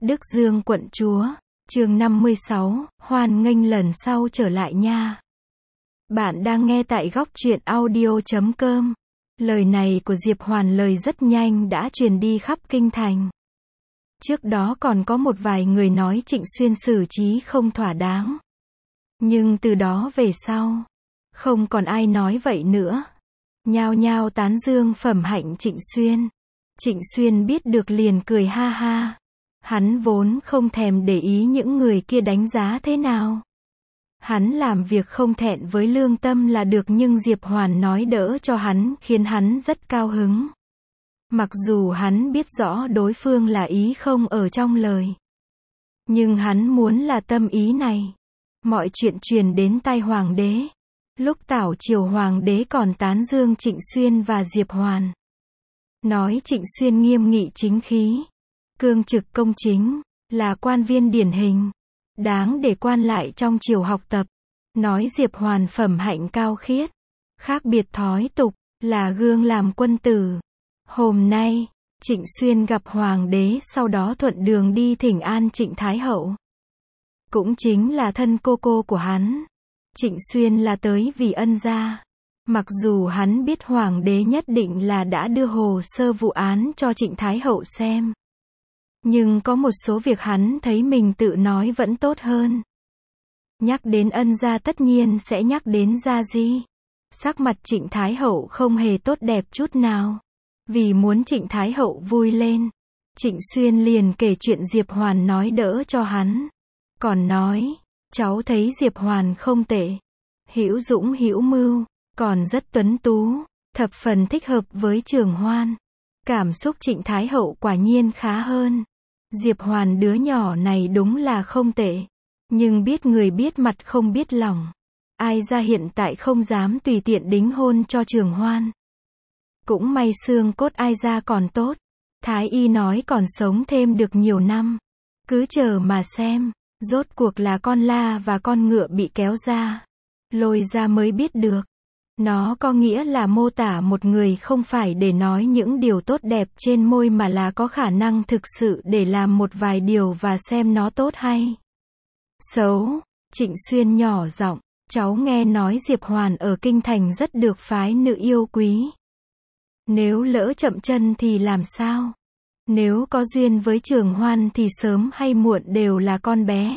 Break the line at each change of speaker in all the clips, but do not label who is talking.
Đức Dương quận chúa, chương 56, hoan nghênh lần sau trở lại nha. Bạn đang nghe tại góc truyện audio.com. Lời này của Diệp Hoàn lời rất nhanh đã truyền đi khắp kinh thành. Trước đó còn có một vài người nói Trịnh Xuyên xử trí không thỏa đáng. Nhưng từ đó về sau, không còn ai nói vậy nữa. Nhao nhao tán dương phẩm hạnh Trịnh Xuyên. Trịnh Xuyên biết được liền cười ha ha. Hắn vốn không thèm để ý những người kia đánh giá thế nào. Hắn làm việc không thẹn với lương tâm là được, nhưng Diệp Hoàn nói đỡ cho hắn khiến hắn rất cao hứng. Mặc dù hắn biết rõ đối phương là ý không ở trong lời. Nhưng hắn muốn là tâm ý này. Mọi chuyện truyền đến tai hoàng đế. Lúc tảo triều hoàng đế còn tán dương Trịnh Xuyên và Diệp Hoàn. Nói Trịnh Xuyên nghiêm nghị chính khí, cương trực công chính, là quan viên điển hình, đáng để quan lại trong triều học tập. Nói Diệp Hoàn phẩm hạnh cao khiết, khác biệt thói tục, là gương làm quân tử. Hôm nay, Trịnh Xuyên gặp hoàng đế, sau đó thuận đường đi thỉnh an Trịnh Thái Hậu. Cũng chính là thân cô của hắn. Trịnh Xuyên là tới vì ân gia. Mặc dù hắn biết hoàng đế nhất định là đã đưa hồ sơ vụ án cho Trịnh Thái Hậu xem. Nhưng có một số việc hắn thấy mình tự nói vẫn tốt hơn. Nhắc đến ân gia tất nhiên sẽ nhắc đến Gia Di. Sắc mặt Trịnh Thái Hậu không hề tốt đẹp chút nào. Vì muốn Trịnh Thái Hậu vui lên, Trịnh Xuyên liền kể chuyện Diệp Hoàn nói đỡ cho hắn. Còn nói, cháu thấy Diệp Hoàn không tệ. Hữu dũng hữu mưu, còn rất tuấn tú, thập phần thích hợp với Trường Hoan. Cảm xúc Trịnh Thái Hậu quả nhiên khá hơn. Diệp Hoàn đứa nhỏ này đúng là không tệ. Nhưng biết người biết mặt không biết lòng. Ai ra hiện tại không dám tùy tiện đính hôn cho Trường Hoan. Cũng may xương cốt ai ra còn tốt. Thái y nói còn sống thêm được nhiều năm. Cứ chờ mà xem, rốt cuộc là con la và con ngựa bị kéo ra. Lôi ra mới biết được. Nó có nghĩa là mô tả một người không phải để nói những điều tốt đẹp trên môi mà là có khả năng thực sự để làm một vài điều và xem nó tốt hay xấu. Trịnh Xuyên nhỏ giọng, cháu nghe nói Diệp Hoàn ở kinh thành rất được phái nữ yêu quý. Nếu lỡ chậm chân thì làm sao? Nếu có duyên với Trường Hoan thì sớm hay muộn đều là con bé.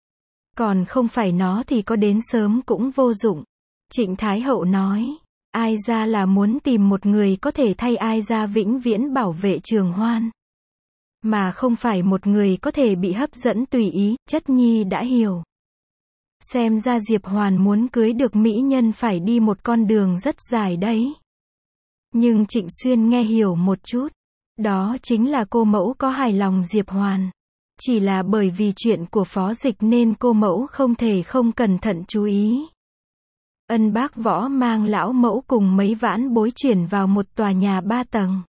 Còn không phải nó thì có đến sớm cũng vô dụng. Trịnh Thái Hậu nói, ai ra là muốn tìm một người có thể thay ai ra vĩnh viễn bảo vệ Trường Hoan. Mà không phải một người có thể bị hấp dẫn tùy ý, chất nhi đã hiểu. Xem ra Diệp Hoàn muốn cưới được mỹ nhân phải đi một con đường rất dài đấy. Nhưng Trịnh Xuyên nghe hiểu một chút. Đó chính là cô mẫu có hài lòng Diệp Hoàn. Chỉ là bởi vì chuyện của Phó Dịch nên cô mẫu không thể không cẩn thận chú ý. Ân Bác Võ mang lão mẫu cùng mấy vãn bối chuyển vào một tòa nhà 3 tầng.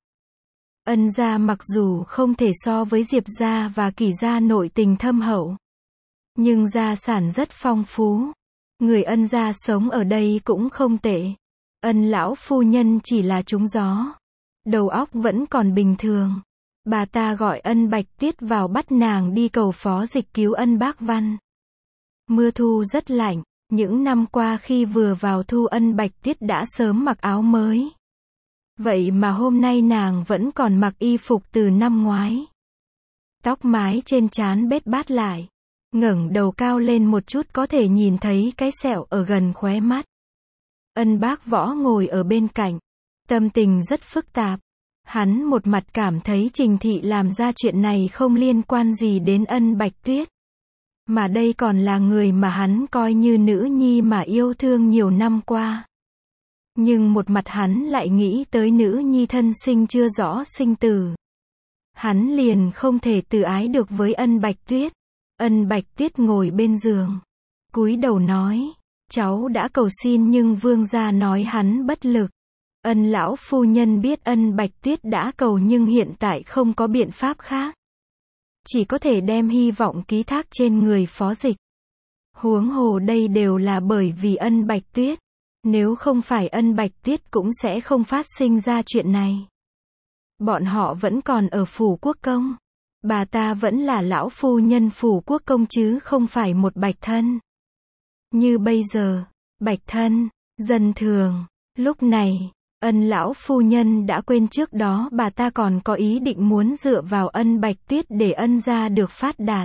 Ân gia mặc dù không thể so với Diệp gia và Kỷ gia nội tình thâm hậu, nhưng gia sản rất phong phú. Người Ân gia sống ở đây cũng không tệ. Ân lão phu nhân chỉ là trúng gió. Đầu óc vẫn còn bình thường. Bà ta gọi Ân Bạch Tiết vào bắt nàng đi cầu Phó Dịch cứu Ân Bác Văn. Mưa thu rất lạnh. Những năm qua khi vừa vào thu Ân Bạch Tiết đã sớm mặc áo mới. Vậy mà hôm nay nàng vẫn còn mặc y phục từ năm ngoái. Tóc mái trên trán bết bát lại. Ngẩng đầu cao lên một chút có thể nhìn thấy cái sẹo ở gần khóe mắt. Ân Bác Võ ngồi ở bên cạnh. Tâm tình rất phức tạp. Hắn một mặt cảm thấy Trình Thị làm ra chuyện này không liên quan gì đến Ân Bạch Tuyết. Mà đây còn là người mà hắn coi như nữ nhi mà yêu thương nhiều năm qua. Nhưng một mặt hắn lại nghĩ tới nữ nhi thân sinh chưa rõ sinh tử. Hắn liền không thể từ ái được với Ân Bạch Tuyết. Ân Bạch Tuyết ngồi bên giường. Cúi đầu nói, cháu đã cầu xin nhưng vương gia nói hắn bất lực. Ân lão phu nhân biết Ân Bạch Tuyết đã cầu nhưng hiện tại không có biện pháp khác. Chỉ có thể đem hy vọng ký thác trên người Phó Dịch. Huống hồ đây đều là bởi vì Ân Bạch Tuyết. Nếu không phải Ân Bạch Tuyết cũng sẽ không phát sinh ra chuyện này. Bọn họ vẫn còn ở phủ quốc công. Bà ta vẫn là lão phu nhân phủ quốc công chứ không phải một bạch thân. Như bây giờ, bạch thân, dân thường. Lúc này, Ân lão phu nhân đã quên trước đó bà ta còn có ý định muốn dựa vào Ân Bạch Tuyết để Ân gia được phát đạt.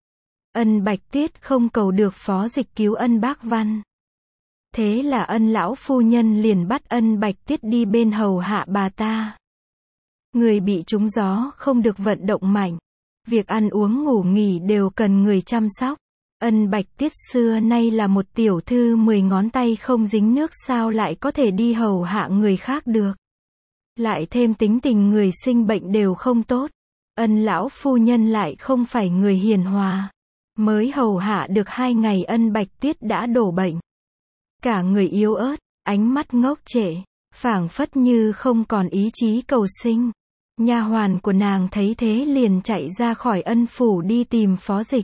Ân Bạch Tuyết không cầu được Phó Dịch cứu Ân Bác Văn. Thế là Ân lão phu nhân liền bắt Ân Bạch Tuyết đi bên hầu hạ bà ta. Người bị trúng gió không được vận động mạnh. Việc ăn uống ngủ nghỉ đều cần người chăm sóc. Ân Bạch Tuyết xưa nay là một tiểu thư 10 ngón tay không dính nước, sao lại có thể đi hầu hạ người khác được. Lại thêm tính tình người sinh bệnh đều không tốt. Ân lão phu nhân lại không phải người hiền hòa. Mới hầu hạ được 2 ngày Ân Bạch Tuyết đã đổ bệnh. Cả người yếu ớt, ánh mắt ngốc trệ, phảng phất như không còn ý chí cầu sinh. Nha hoàn của nàng thấy thế liền chạy ra khỏi Ân phủ đi tìm Phó Dịch.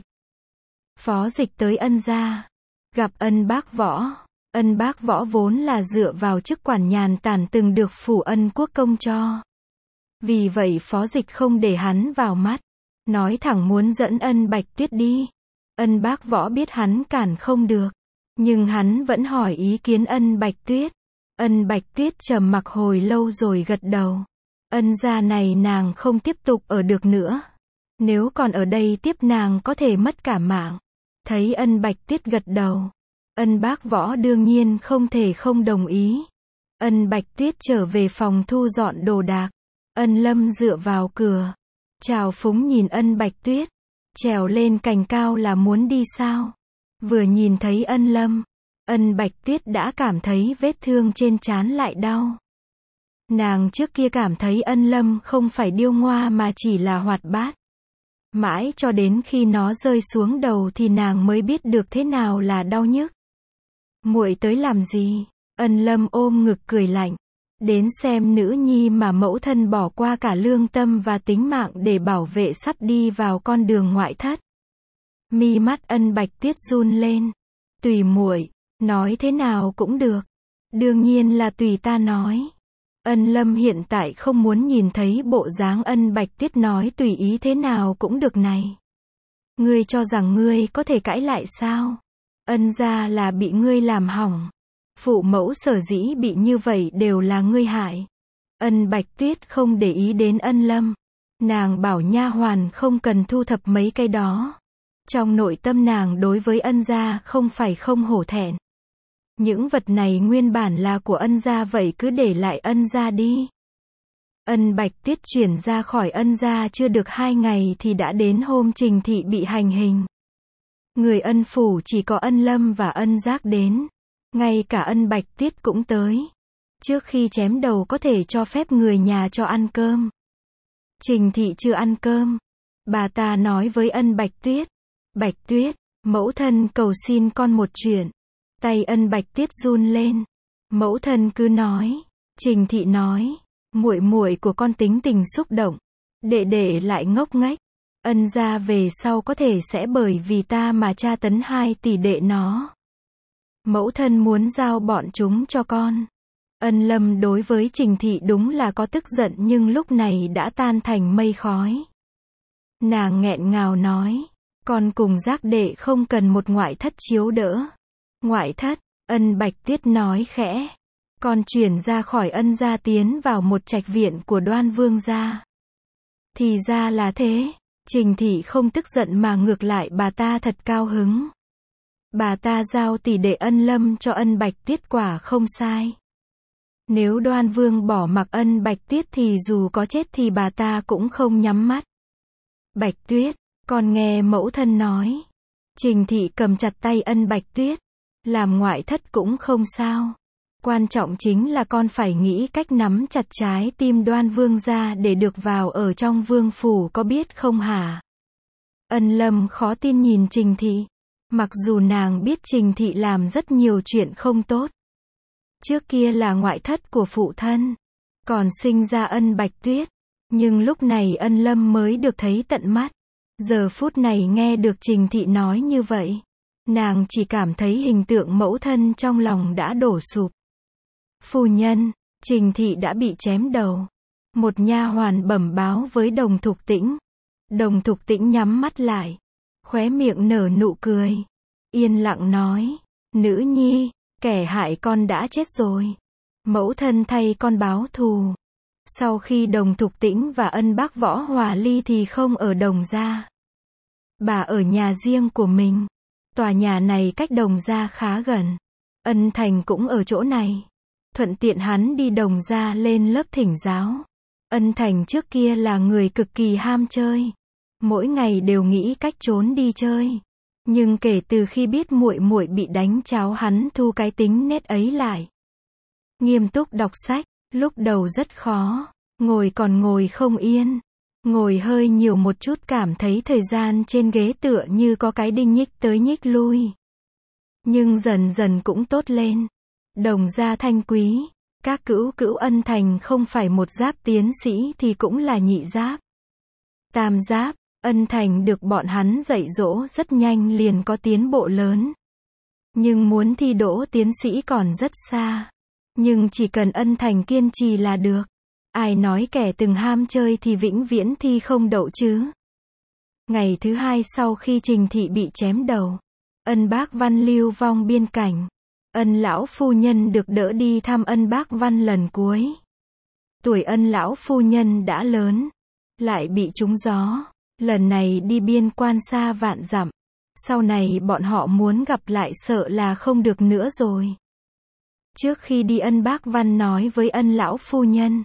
Phó Dịch tới Ân gia, gặp Ân Bác Võ. Ân Bác Võ vốn là dựa vào chức quản nhàn tản từng được phủ Ân quốc công cho. Vì vậy Phó Dịch không để hắn vào mắt, nói thẳng muốn dẫn Ân Bạch Tuyết đi. Ân Bác Võ biết hắn cản không được, nhưng hắn vẫn hỏi ý kiến Ân Bạch Tuyết. Ân Bạch Tuyết trầm mặc hồi lâu rồi gật đầu. Ân gia này nàng không tiếp tục ở được nữa. Nếu còn ở đây tiếp nàng có thể mất cả mạng. Thấy Ân Bạch Tuyết gật đầu, Ân Bác Võ đương nhiên không thể không đồng ý. Ân Bạch Tuyết trở về phòng thu dọn đồ đạc. Ân Lâm dựa vào cửa, trào phúng nhìn Ân Bạch Tuyết. Trèo lên cành cao là muốn đi sao? Vừa nhìn thấy Ân Lâm, Ân Bạch Tuyết đã cảm thấy vết thương trên trán lại đau. Nàng trước kia cảm thấy Ân Lâm không phải điêu ngoa mà chỉ là hoạt bát. Mãi cho đến khi nó rơi xuống đầu thì nàng mới biết được thế nào là đau nhức. Muội tới làm gì? Ân Lâm ôm ngực cười lạnh. Đến xem nữ nhi mà mẫu thân bỏ qua cả lương tâm và tính mạng để bảo vệ sắp đi vào con đường ngoại thất. Mi mắt Ân Bạch Tuyết run lên. Tùy muội, nói thế nào cũng được. Đương nhiên là tùy ta nói. Ân Lâm hiện tại không muốn nhìn thấy bộ dáng Ân Bạch Tuyết nói tùy ý thế nào cũng được này. Ngươi cho rằng ngươi có thể cãi lại sao? Ân gia là bị ngươi làm hỏng. Phụ mẫu sở dĩ bị như vậy đều là ngươi hại. Ân Bạch Tuyết không để ý đến Ân Lâm. Nàng bảo nha hoàn không cần thu thập mấy cái đó. Trong nội tâm nàng đối với Ân gia không phải không hổ thẹn. Những vật này nguyên bản là của Ân gia, vậy cứ để lại Ân gia đi. Ân Bạch Tuyết chuyển ra khỏi Ân gia chưa được 2 ngày thì đã đến hôm Trình Thị bị hành hình. Người Ân phủ chỉ có Ân Lâm và Ân Giác đến. Ngay cả Ân Bạch Tuyết cũng tới. Trước khi chém đầu có thể cho phép người nhà cho ăn cơm. Trình Thị chưa ăn cơm. Bà ta nói với Ân Bạch Tuyết. Bạch Tuyết, mẫu thân cầu xin con một chuyện. Tay Ân Bạch Tuyết run lên. Mẫu thân cứ nói. Trình Thị nói. Muội muội của con tính tình xúc động. Đệ đệ lại ngốc nghếch. Ân gia về sau có thể sẽ bởi vì ta mà tra tấn 2 tỷ đệ nó. Mẫu thân muốn giao bọn chúng cho con. Ân Lâm đối với Trình Thị đúng là có tức giận nhưng lúc này đã tan thành mây khói. Nàng nghẹn ngào nói. Con cùng Giác đệ không cần một ngoại thất chiếu đỡ. Ngoại thất, Ân Bạch Tuyết nói khẽ. Con chuyển ra khỏi Ân gia tiến vào một trạch viện của Đoan Vương gia. Thì ra là thế. Trình Thị không tức giận mà ngược lại bà ta thật cao hứng. Bà ta giao tỷ đệ Ân Lâm cho Ân Bạch Tuyết quả không sai. Nếu Đoan Vương bỏ mặc Ân Bạch Tuyết thì dù có chết thì bà ta cũng không nhắm mắt. Bạch Tuyết, con nghe mẫu thân nói. Trình Thị cầm chặt tay Ân Bạch Tuyết. Làm ngoại thất cũng không sao. Quan trọng chính là con phải nghĩ cách nắm chặt trái tim Đoan Vương gia để được vào ở trong vương phủ, có biết không hả? Ân Lâm khó tin nhìn Trình Thị. Mặc dù nàng biết Trình Thị làm rất nhiều chuyện không tốt. Trước kia là ngoại thất của phụ thân. Còn sinh ra Ân Bạch Tuyết. Nhưng lúc này Ân Lâm mới được thấy tận mắt. Giờ phút này nghe được Trình Thị nói như vậy. Nàng chỉ cảm thấy hình tượng mẫu thân trong lòng đã đổ sụp. Phu nhân, Trình Thị đã bị chém đầu. Một nha hoàn bẩm báo với Đồng Thục Tĩnh. Đồng Thục Tĩnh nhắm mắt lại, khóe miệng nở nụ cười, yên lặng nói, nữ nhi, kẻ hại con đã chết rồi. Mẫu thân thay con báo thù. Sau khi Đồng Thục Tĩnh và Ân Bác Võ hòa ly thì không ở Đồng gia. Bà ở nhà riêng của mình. Tòa nhà này cách Đồng gia khá gần. Ân Thành cũng ở chỗ này. Thuận tiện hắn đi Đồng gia lên lớp thỉnh giáo. Ân Thành trước kia là người cực kỳ ham chơi. Mỗi ngày đều nghĩ cách trốn đi chơi. Nhưng kể từ khi biết muội muội bị đánh cháo hắn thu cái tính nết ấy lại. Nghiêm túc đọc sách, lúc đầu rất khó, ngồi còn ngồi không yên. Ngồi hơi nhiều một chút cảm thấy thời gian trên ghế tựa như có cái đinh nhích tới nhích lui. Nhưng dần dần cũng tốt lên. Đồng gia thanh quý, các cữu cữu Ân Thành không phải một giáp tiến sĩ thì cũng là nhị giáp. Tam giáp, Ân Thành được bọn hắn dạy dỗ rất nhanh liền có tiến bộ lớn. Nhưng muốn thi đỗ tiến sĩ còn rất xa. Nhưng chỉ cần Ân Thành kiên trì là được. Ai nói kẻ từng ham chơi thì vĩnh viễn thi không đậu chứ. Ngày thứ hai sau khi Trình Thị bị chém đầu, Ân Bác Văn lưu vong biên cảnh. Ân lão phu nhân được đỡ đi thăm Ân Bác Văn lần cuối. Tuổi Ân lão phu nhân đã lớn, lại bị trúng gió. Lần này đi biên quan xa vạn dặm. Sau này bọn họ muốn gặp lại sợ là không được nữa rồi. Trước khi đi Ân Bác Văn nói với Ân lão phu nhân.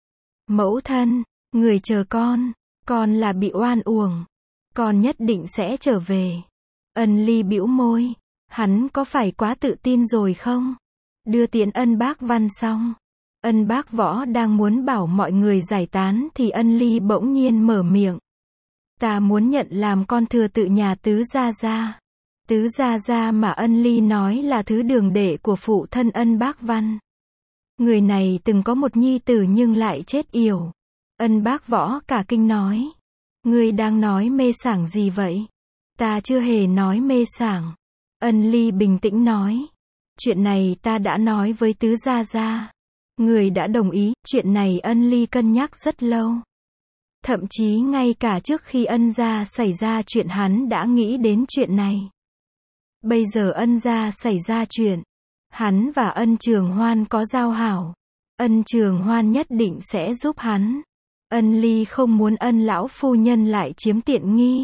Mẫu thân, người chờ con là bị oan uổng. Con nhất định sẽ trở về. Ân Ly bĩu môi. Hắn có phải quá tự tin rồi không? Đưa tiễn Ân Bác Văn xong. Ân Bác Võ đang muốn bảo mọi người giải tán thì Ân Ly bỗng nhiên mở miệng. Ta muốn nhận làm con thừa tự nhà Tứ Gia Gia. Tứ Gia Gia mà Ân Ly nói là thứ đường đệ của phụ thân Ân Bác Văn. Người này từng có một nhi tử nhưng lại chết yểu. Ân Bác Võ cả kinh nói. Ngươi đang nói mê sảng gì vậy? Ta chưa hề nói mê sảng. Ân Ly bình tĩnh nói. Chuyện này ta đã nói với Tứ Gia Gia. Người đã đồng ý. Chuyện này Ân Ly cân nhắc rất lâu. Thậm chí ngay cả trước khi Ân gia xảy ra chuyện hắn đã nghĩ đến chuyện này. Bây giờ Ân gia xảy ra chuyện. Hắn và Ân Trường Hoan có giao hảo. Ân Trường Hoan nhất định sẽ giúp hắn. Ân Ly không muốn Ân lão phu nhân lại chiếm tiện nghi.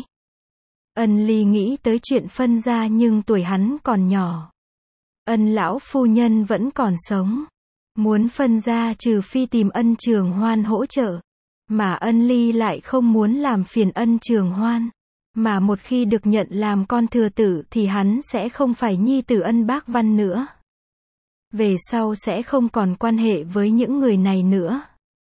Ân Ly nghĩ tới chuyện phân gia nhưng tuổi hắn còn nhỏ. Ân lão phu nhân vẫn còn sống. Muốn phân gia trừ phi tìm Ân Trường Hoan hỗ trợ. Mà Ân Ly lại không muốn làm phiền Ân Trường Hoan. Mà một khi được nhận làm con thừa tử thì hắn sẽ không phải nhi tử Ân Bác Văn nữa. Về sau sẽ không còn quan hệ với những người này nữa.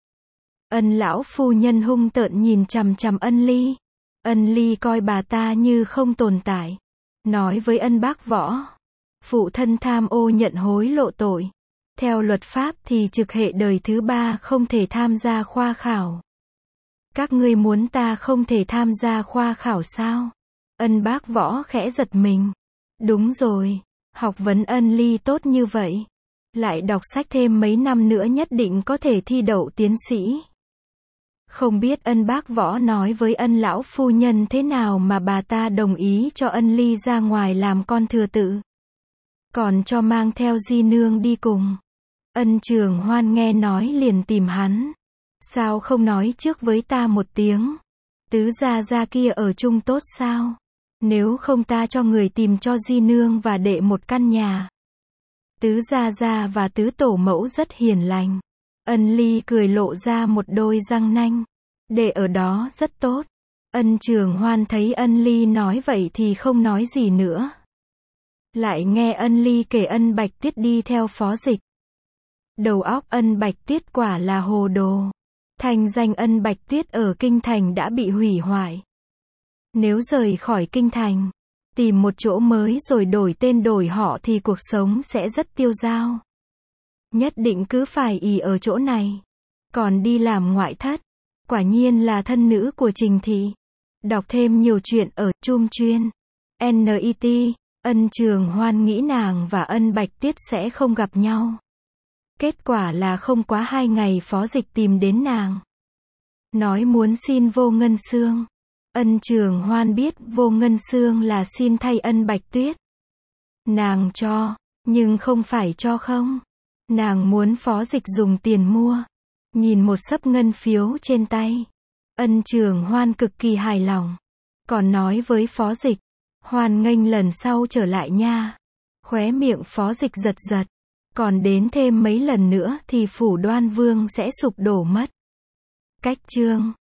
Ân lão phu nhân hung tợn nhìn chằm chằm Ân Ly. Ân Ly coi bà ta như không tồn tại. Nói với Ân Bác Võ. Phụ thân tham ô nhận hối lộ tội. Theo luật pháp thì trực hệ đời thứ 3 không thể tham gia khoa khảo. Các ngươi muốn ta không thể tham gia khoa khảo sao? Ân Bác Võ khẽ giật mình. Đúng rồi, học vấn Ân Ly tốt như vậy. Lại đọc sách thêm mấy năm nữa nhất định có thể thi đậu tiến sĩ. Không biết Ân Bác Võ nói với Ân lão phu nhân thế nào mà bà ta đồng ý cho Ân Ly ra ngoài làm con thừa tự. Còn cho mang theo di nương đi cùng. Ân Trường Hoan nghe nói liền tìm hắn. Sao không nói trước với ta một tiếng? Tứ Gia Gia kia ở chung tốt sao? Nếu không ta cho người tìm cho di nương và đệ một căn nhà. Tứ Gia Gia và tứ tổ mẫu rất hiền lành. Ân Ly cười lộ ra một đôi răng nanh. Đệ ở đó rất tốt. Ân Trường Hoan thấy Ân Ly nói vậy thì không nói gì nữa. Lại nghe Ân Ly kể Ân Bạch Tiết đi theo Phó Dịch. Đầu óc Ân Bạch Tiết quả là hồ đồ. Thành danh Ân Bạch Tuyết ở Kinh Thành đã bị hủy hoại. Nếu rời khỏi Kinh Thành, tìm một chỗ mới rồi đổi tên đổi họ thì cuộc sống sẽ rất tiêu dao. Nhất định cứ phải ỷ ở chỗ này. Còn đi làm ngoại thất. Quả nhiên là thân nữ của Trình Thị. Đọc thêm nhiều chuyện ở Chum Chuyên. NET, Ân Trường Hoan nghĩ nàng và Ân Bạch Tuyết sẽ không gặp nhau. Kết quả là không quá 2 ngày Phó Dịch tìm đến nàng. Nói muốn xin vô ngân xương. Ân Trường Hoan biết Vô Ngân Sương là xin thay ân Bạch Tuyết. Nàng cho, nhưng không phải cho không. Nàng muốn Phó Dịch dùng tiền mua. Nhìn một xấp ngân phiếu trên tay, Ân Trường Hoan cực kỳ hài lòng. Còn nói với Phó Dịch, hoan nghênh lần sau trở lại nha. Khóe miệng Phó Dịch giật giật. Còn đến thêm mấy lần nữa thì phủ Đoan Vương sẽ sụp đổ mất. Cách chương